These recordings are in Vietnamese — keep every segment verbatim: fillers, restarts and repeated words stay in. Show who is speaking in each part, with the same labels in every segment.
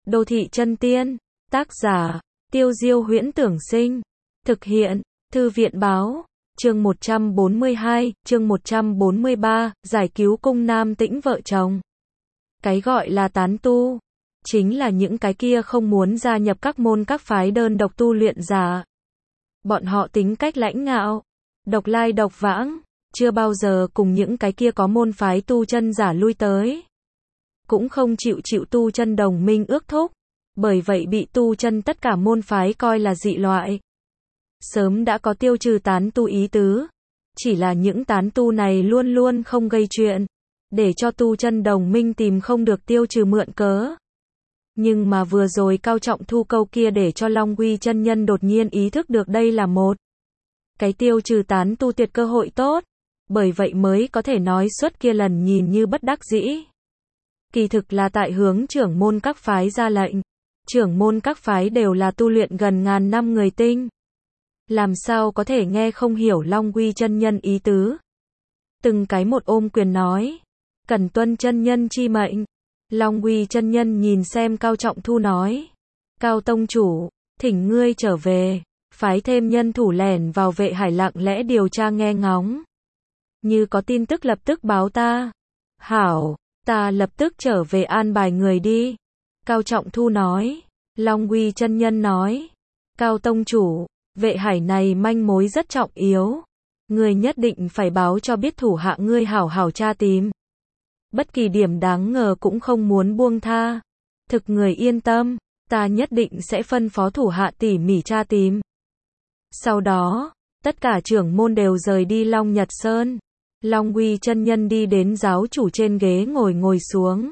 Speaker 1: Đô thị chân tiên, tác giả, Tiêu Diêu Huyễn Tưởng Sinh, thực hiện, Thư viện Báo, chương một trăm bốn mươi hai, chương một trăm bốn mươi ba, giải cứu cung Nam Tĩnh vợ chồng. Cái gọi là tán tu, chính là những cái kia không muốn gia nhập các môn các phái đơn độc tu luyện giả. Bọn họ tính cách lãnh ngạo, độc lai độc vãng, chưa bao giờ cùng những cái kia có môn phái tu chân giả lui tới. Cũng không chịu chịu tu chân đồng minh ước thúc, bởi vậy bị tu chân tất cả môn phái coi là dị loại. Sớm đã có tiêu trừ tán tu ý tứ, chỉ là những tán tu này luôn luôn không gây chuyện, để cho tu chân đồng minh tìm không được tiêu trừ mượn cớ. Nhưng mà vừa rồi Cao Trọng Thu câu kia để cho Long Uy chân nhân đột nhiên ý thức được đây là một cái tiêu trừ tán tu tuyệt cơ hội tốt, bởi vậy mới có thể nói suốt kia lần nhìn như bất đắc dĩ. Kỳ thực là tại hướng trưởng môn các phái ra lệnh, trưởng môn các phái đều là tu luyện gần ngàn năm người tinh. Làm sao có thể nghe không hiểu Long Uy chân nhân ý tứ. Từng cái một ôm quyền nói, cần tuân chân nhân chi mệnh. Long Uy chân nhân nhìn xem Cao Trọng Thu nói, Cao tông chủ, thỉnh ngươi trở về, phái thêm nhân thủ lẻn vào Vệ Hải lặng lẽ điều tra nghe ngóng. Như có tin tức lập tức báo ta. Hảo, ta lập tức trở về an bài người đi. Cao Trọng Thu nói. Long Uy chân nhân nói, Cao tông chủ, Vệ Hải này manh mối rất trọng yếu, ngươi nhất định phải báo cho biết thủ hạ ngươi hảo hảo tra tìm. Bất kỳ điểm đáng ngờ cũng không muốn buông tha. Thực người yên tâm, ta nhất định sẽ phân phó thủ hạ tỉ mỉ tra tìm. Sau đó, tất cả trưởng môn đều rời đi Long Nhật Sơn. Long Uy chân nhân đi đến giáo chủ trên ghế ngồi ngồi xuống.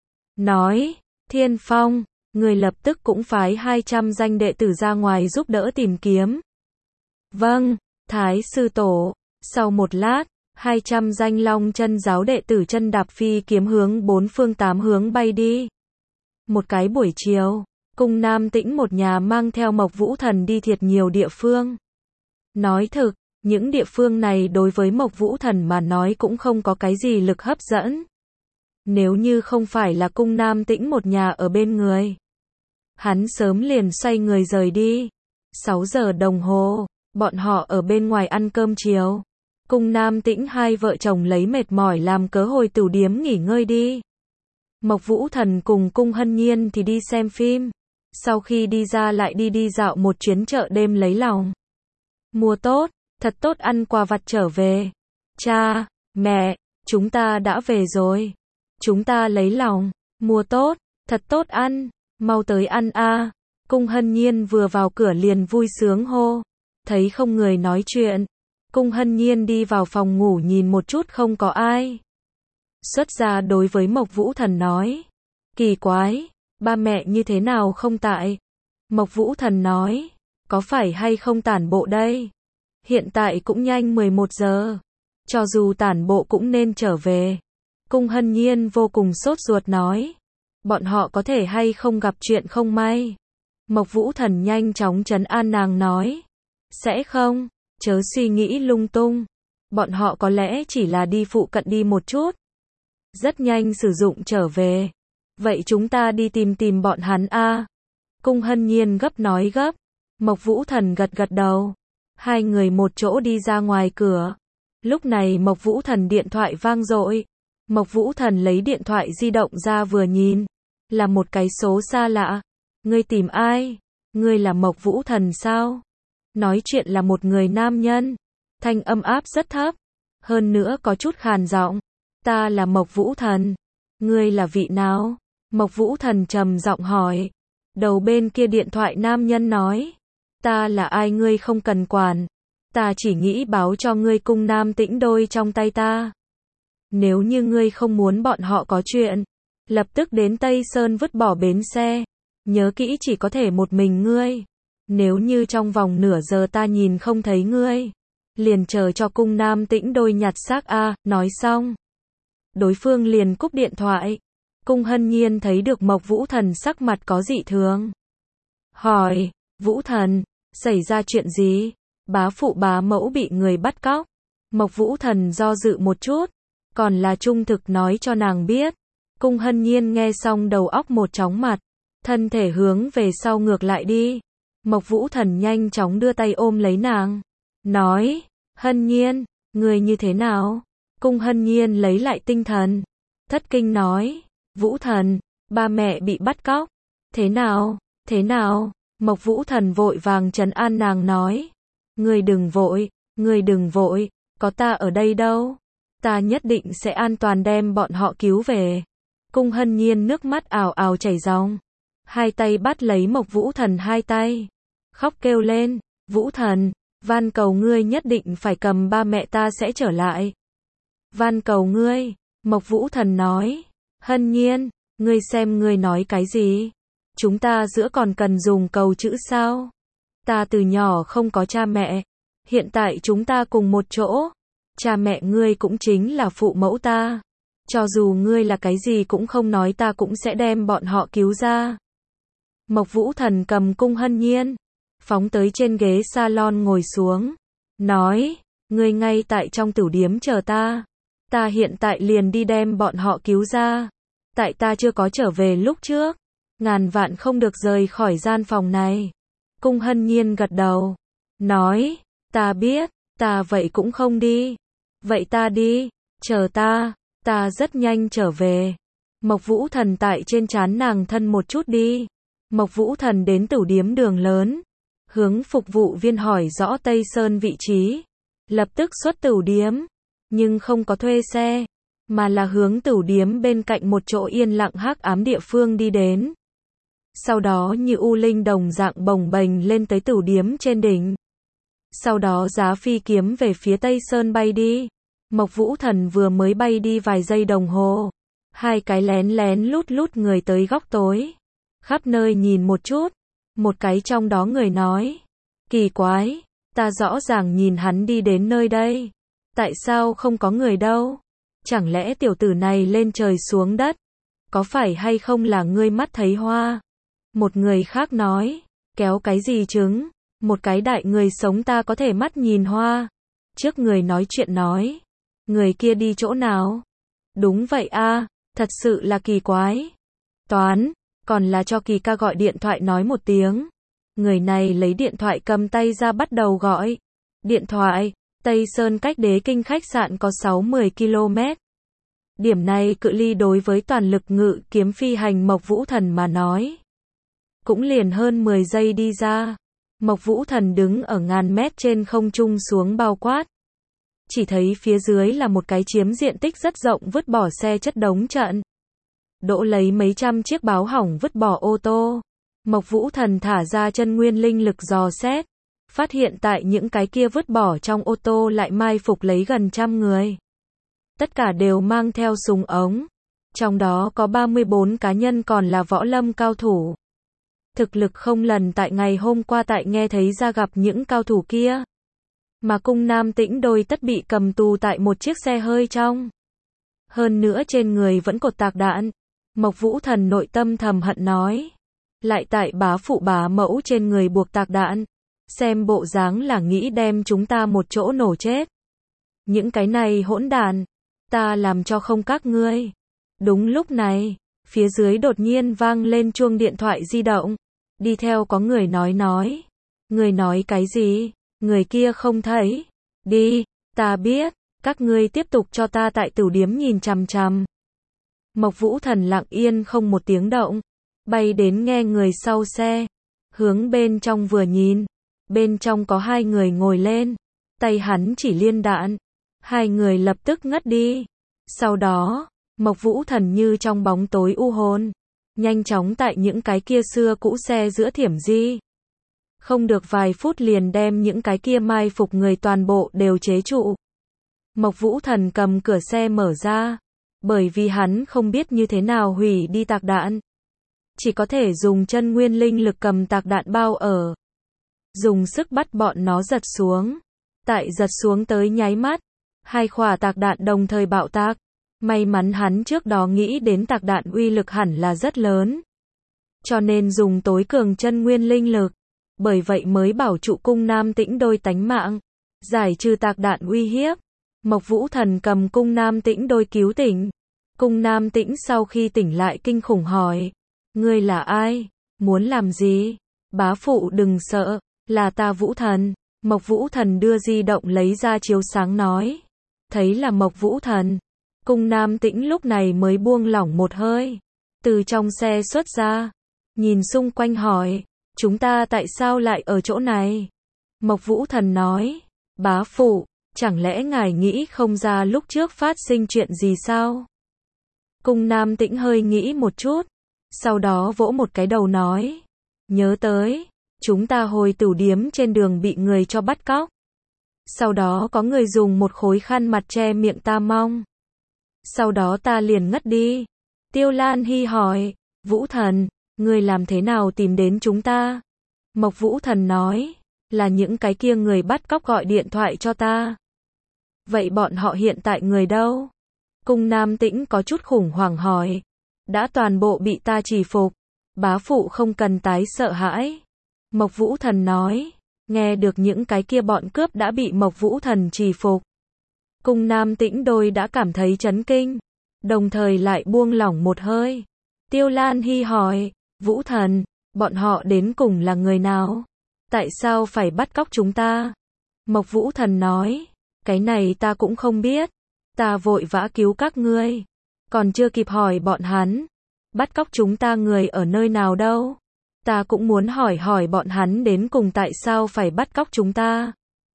Speaker 1: Nói, Thiên Phong, người lập tức cũng phái hai trăm danh đệ tử ra ngoài giúp đỡ tìm kiếm. Vâng, Thái sư tổ. Sau một lát, hai trăm danh Long chân giáo đệ tử chân đạp phi kiếm hướng bốn phương tám hướng bay đi. Một cái buổi chiều, cung Nam Tĩnh một nhà mang theo Mộc Vũ Thần đi thiệt nhiều địa phương. Nói thực, những địa phương này đối với Mộc Vũ Thần mà nói cũng không có cái gì lực hấp dẫn. Nếu như không phải là cung Nam Tĩnh một nhà ở bên người, hắn sớm liền xoay người rời đi. sáu giờ đồng hồ, bọn họ ở bên ngoài ăn cơm chiều. Cung Nam Tĩnh hai vợ chồng lấy mệt mỏi làm cớ hồi tửu điếm nghỉ ngơi đi. Mộc Vũ Thần cùng Cung Hân Nhiên thì đi xem phim. Sau khi đi ra lại đi đi dạo một chuyến chợ đêm lấy lòng. Mua tốt, thật tốt ăn quà vặt trở về. Cha, mẹ, chúng ta đã về rồi. Chúng ta lấy lòng, mua tốt, thật tốt ăn, mau tới ăn a. Cung Hân Nhiên vừa vào cửa liền vui sướng hô. Thấy không người nói chuyện, Cung Hân Nhiên đi vào phòng ngủ nhìn một chút không có ai. Xuất ra đối với Mộc Vũ Thần nói, kỳ quái, ba mẹ như thế nào không tại? Mộc Vũ Thần nói, có phải hay không tản bộ đây? Hiện tại cũng nhanh mười một giờ, cho dù tản bộ cũng nên trở về. Cung Hân Nhiên vô cùng sốt ruột nói, bọn họ có thể hay không gặp chuyện không may? Mộc Vũ Thần nhanh chóng trấn an nàng nói, sẽ không, chớ suy nghĩ lung tung. Bọn họ có lẽ chỉ là đi phụ cận đi một chút, rất nhanh sử dụng trở về. Vậy chúng ta đi tìm tìm bọn hắn a. Cung Hân Nhiên gấp nói gấp. Mộc Vũ Thần gật gật đầu. Hai người một chỗ đi ra ngoài cửa. Lúc này Mộc Vũ Thần điện thoại vang dội. Mộc Vũ Thần lấy điện thoại di động ra vừa nhìn, là một cái số xa lạ. Ngươi tìm ai? Ngươi là Mộc Vũ Thần sao? Nói chuyện là một người nam nhân, thanh âm áp rất thấp, hơn nữa có chút khàn giọng. Ta là Mộc Vũ Thần. Ngươi là vị nào? Mộc Vũ Thần trầm giọng hỏi. Đầu bên kia điện thoại nam nhân nói, ta là ai ngươi không cần quản, ta chỉ nghĩ báo cho ngươi cung Nam Tĩnh đôi trong tay ta. Nếu như ngươi không muốn bọn họ có chuyện, lập tức đến Tây Sơn vứt bỏ bến xe, nhớ kỹ chỉ có thể một mình ngươi. Nếu như trong vòng nửa giờ ta nhìn không thấy ngươi, liền chờ cho cung Nam Tĩnh đôi nhặt xác a. Nói xong, đối phương liền cúp điện thoại. Cung Hân Nhiên thấy được Mộc Vũ Thần sắc mặt có dị thường, hỏi, Vũ Thần, xảy ra chuyện gì? Bá phụ bá mẫu bị người bắt cóc. Mộc Vũ Thần do dự một chút, còn là trung thực nói cho nàng biết. Cung Hân Nhiên nghe xong đầu óc một chóng mặt, thân thể hướng về sau ngược lại đi. Mộc Vũ Thần nhanh chóng đưa tay ôm lấy nàng, nói, Hân Nhiên, người như thế nào? Cung Hân Nhiên lấy lại tinh thần, thất kinh nói, Vũ Thần, ba mẹ bị bắt cóc. Thế nào, thế nào? Mộc Vũ Thần vội vàng trấn an nàng nói, người đừng vội, người đừng vội, có ta ở đây đâu. Ta nhất định sẽ an toàn đem bọn họ cứu về. Cung Hân Nhiên nước mắt ào ào chảy ròng, hai tay bắt lấy Mộc Vũ Thần hai tay, khóc kêu lên, Vũ Thần, van cầu ngươi nhất định phải cầm ba mẹ ta sẽ trở lại. Van cầu ngươi, Mộc Vũ Thần nói, Hân Nhiên, ngươi xem ngươi nói cái gì? Chúng ta giữa còn cần dùng cầu chữ sao? Ta từ nhỏ không có cha mẹ, hiện tại chúng ta cùng một chỗ, cha mẹ ngươi cũng chính là phụ mẫu ta. Cho dù ngươi là cái gì cũng không nói ta cũng sẽ đem bọn họ cứu ra. Mộc Vũ Thần cầm Cung Hân Nhiên, phóng tới trên ghế salon ngồi xuống, nói, ngươi ngay tại trong tửu điếm chờ ta. Ta hiện tại liền đi đem bọn họ cứu ra. Tại ta chưa có trở về lúc trước, ngàn vạn không được rời khỏi gian phòng này. Cung Hân Nhiên gật đầu, nói, ta biết, ta vậy cũng không đi. Vậy ta đi, chờ ta, ta rất nhanh trở về. Mộc Vũ Thần tại trên trán nàng thân một chút đi. Mộc Vũ Thần đến tửu điếm đường lớn, hướng phục vụ viên hỏi rõ Tây Sơn vị trí, lập tức xuất tửu điếm, nhưng không có thuê xe, mà là hướng tửu điếm bên cạnh một chỗ yên lặng hắc ám địa phương đi đến. Sau đó như u linh đồng dạng bồng bềnh lên tới tửu điếm trên đỉnh. Sau đó giá phi kiếm về phía Tây Sơn bay đi. Mộc Vũ Thần vừa mới bay đi vài giây đồng hồ, hai cái lén lén lút lút người tới góc tối, khắp nơi nhìn một chút. Một cái trong đó người nói, kỳ quái, ta rõ ràng nhìn hắn đi đến nơi đây, tại sao không có người đâu? Chẳng lẽ tiểu tử này lên trời xuống đất? Có phải hay không là ngươi mắt thấy hoa? Một người khác nói, kéo cái gì trứng? Một cái đại người sống ta có thể mắt nhìn hoa. Trước người nói chuyện nói, người kia đi chỗ nào? Đúng vậy a, thật sự là kỳ quái. Toán, còn là cho Kỳ ca gọi điện thoại nói một tiếng. Người này lấy điện thoại cầm tay ra bắt đầu gọi. Điện thoại, Tây Sơn cách Đế Kinh khách sạn có sáu mươi ki lô mét. Điểm này cự ly đối với toàn lực ngự kiếm phi hành Mộc Vũ Thần mà nói, cũng liền hơn mười giây đi ra. Mộc Vũ Thần đứng ở ngàn mét trên không trung xuống bao quát. Chỉ thấy phía dưới là một cái chiếm diện tích rất rộng vứt bỏ xe chất đống trận. Đỗ lấy mấy trăm chiếc báo hỏng vứt bỏ ô tô. Mộc Vũ Thần thả ra chân nguyên linh lực dò xét, phát hiện tại những cái kia vứt bỏ trong ô tô lại mai phục lấy gần trăm người. Tất cả đều mang theo súng ống. Trong đó có ba mươi bốn cá nhân còn là võ lâm cao thủ. Thực lực không lần tại ngày hôm qua tại nghe thấy ra gặp những cao thủ kia. Mà Cung Nam Tĩnh đôi tất bị cầm tù tại một chiếc xe hơi trong. Hơn nữa trên người vẫn cột tạc đạn. Mộc Vũ Thần nội tâm thầm hận nói, lại tại bá phụ bá mẫu trên người buộc tạc đạn. Xem bộ dáng là nghĩ đem chúng ta một chỗ nổ chết. Những cái này hỗn đàn, ta làm cho không các ngươi. Đúng lúc này, phía dưới đột nhiên vang lên chuông điện thoại di động. Đi theo có người nói nói. Người nói cái gì? Người kia không thấy. Đi, ta biết, các ngươi tiếp tục cho ta tại tửu điếm nhìn chằm chằm. Mộc Vũ Thần lặng yên không một tiếng động, bay đến nghe người sau xe, hướng bên trong vừa nhìn, bên trong có hai người ngồi lên, tay hắn chỉ liên đạn, hai người lập tức ngất đi. Sau đó, Mộc Vũ Thần như trong bóng tối u hồn, nhanh chóng tại những cái kia xưa cũ xe giữa thiểm di. Không được vài phút liền đem những cái kia mai phục người toàn bộ đều chế trụ. Mộc Vũ Thần cầm cửa xe mở ra, bởi vì hắn không biết như thế nào hủy đi tạc đạn. Chỉ có thể dùng chân nguyên linh lực cầm tạc đạn bao ở. Dùng sức bắt bọn nó giật xuống. Tại giật xuống tới nháy mắt, hai quả tạc đạn đồng thời bạo tạc. May mắn hắn trước đó nghĩ đến tạc đạn uy lực hẳn là rất lớn, cho nên dùng tối cường chân nguyên linh lực, bởi vậy mới bảo trụ Cung Nam Tĩnh đôi tánh mạng, giải trừ tạc đạn uy hiếp. Mộc Vũ Thần cầm Cung Nam Tĩnh đôi cứu tỉnh. Cung Nam Tĩnh sau khi tỉnh lại kinh khủng hỏi, ngươi là ai? Muốn làm gì? Bá phụ đừng sợ, là ta Vũ Thần. Mộc Vũ Thần đưa di động lấy ra chiếu sáng nói. Thấy là Mộc Vũ Thần. Cung Nam Tĩnh lúc này mới buông lỏng một hơi. Từ trong xe xuất ra. Nhìn xung quanh hỏi. Chúng ta tại sao lại ở chỗ này? Mộc Vũ Thần nói. Bá phụ, chẳng lẽ ngài nghĩ không ra lúc trước phát sinh chuyện gì sao? Cung Nam Tĩnh hơi nghĩ một chút. Sau đó vỗ một cái đầu nói. Nhớ tới. Chúng ta hồi tửu điếm trên đường bị người cho bắt cóc. Sau đó có người dùng một khối khăn mặt che miệng ta mong. Sau đó ta liền ngất đi. Tiêu Lan Hy hỏi. Vũ Thần, người làm thế nào tìm đến chúng ta? Mộc Vũ Thần nói. Là những cái kia người bắt cóc gọi điện thoại cho ta. Vậy bọn họ hiện tại người đâu? Cung Nam Tĩnh có chút khủng hoảng hỏi. Đã toàn bộ bị ta trì phục. Bá phụ không cần tái sợ hãi. Mộc Vũ Thần nói. Nghe được những cái kia bọn cướp đã bị Mộc Vũ Thần trì phục. Cung Nam Tĩnh đôi đã cảm thấy chấn kinh. Đồng thời lại buông lỏng một hơi. Tiêu Lan Hy hỏi. Vũ Thần, bọn họ đến cùng là người nào? Tại sao phải bắt cóc chúng ta? Mộc Vũ Thần nói. Cái này ta cũng không biết. Ta vội vã cứu các ngươi. Còn chưa kịp hỏi bọn hắn. Bắt cóc chúng ta người ở nơi nào đâu? Ta cũng muốn hỏi hỏi bọn hắn đến cùng tại sao phải bắt cóc chúng ta.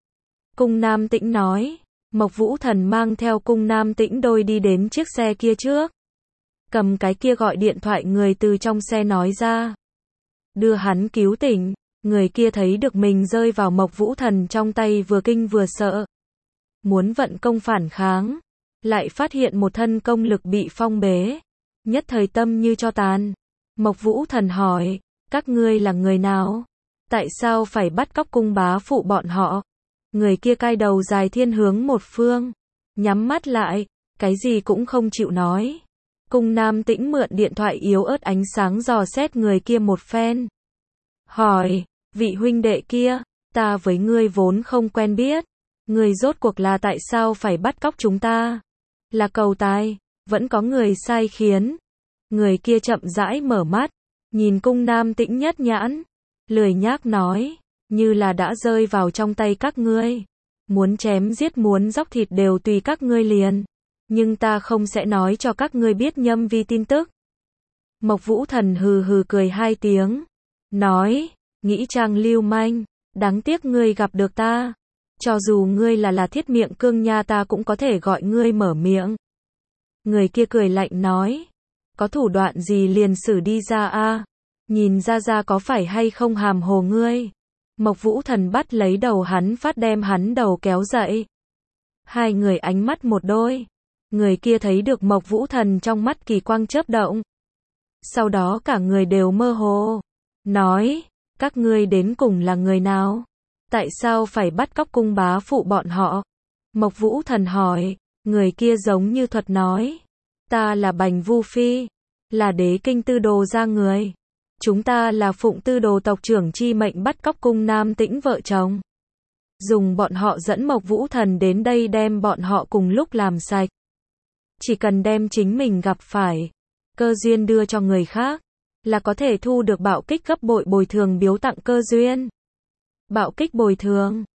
Speaker 1: Cung Nam Tĩnh nói. Mộc Vũ Thần mang theo Cung Nam Tĩnh đôi đi đến chiếc xe kia trước. Cầm cái kia gọi điện thoại người từ trong xe nói ra. Đưa hắn cứu tỉnh. Người kia thấy được mình rơi vào Mộc Vũ Thần trong tay vừa kinh vừa sợ. Muốn vận công phản kháng. Lại phát hiện một thân công lực bị phong bế. Nhất thời tâm như cho tàn. Mộc Vũ Thần hỏi. Các ngươi là người nào? Tại sao phải bắt cóc cung bá phụ bọn họ? Người kia cai đầu dài thiên hướng một phương. Nhắm mắt lại. Cái gì cũng không chịu nói. Cung Nam Tĩnh mượn điện thoại yếu ớt ánh sáng dò xét người kia một phen. Hỏi. Vị huynh đệ kia. Ta với ngươi vốn không quen biết. Ngươi rốt cuộc là tại sao phải bắt cóc chúng ta? Là cầu tài. Vẫn có người sai khiến. Người kia chậm rãi mở mắt. Nhìn Cung Nam Tĩnh nhất nhãn. Lười nhác nói. Như là đã rơi vào trong tay các ngươi. Muốn chém giết muốn dóc thịt đều tùy các ngươi liền. Nhưng ta không sẽ nói cho các ngươi biết nhâm vi tin tức. Mộc Vũ Thần hừ hừ cười hai tiếng. Nói. Nghĩ trang lưu manh. Đáng tiếc ngươi gặp được ta. Cho dù ngươi là là thiết miệng cương nha ta cũng có thể gọi ngươi mở miệng. Người kia cười lạnh nói. Có thủ đoạn gì liền xử đi ra a. Nhìn ra ra có phải hay không hàm hồ ngươi. Mộc Vũ Thần bắt lấy đầu hắn phát đem hắn đầu kéo dậy. Hai người ánh mắt một đôi. Người kia thấy được Mộc Vũ Thần trong mắt kỳ quang chớp động. Sau đó cả người đều mơ hồ. Nói. Các ngươi đến cùng là người nào? Tại sao phải bắt cóc cung bá phụ bọn họ? Mộc Vũ Thần hỏi. Người kia giống như thuật nói. Ta là Bành Vu Phi. Là đế kinh tư đồ ra người. Chúng ta là phụng tư đồ tộc trưởng chi mệnh bắt cóc Cung Nam Tĩnh vợ chồng. Dùng bọn họ dẫn Mộc Vũ Thần đến đây đem bọn họ cùng lúc làm sạch. Chỉ cần đem chính mình gặp phải. Cơ duyên đưa cho người khác. Là có thể thu được bạo kích gấp bội bồi thường biếu tặng cơ duyên. Bạo kích bồi thường.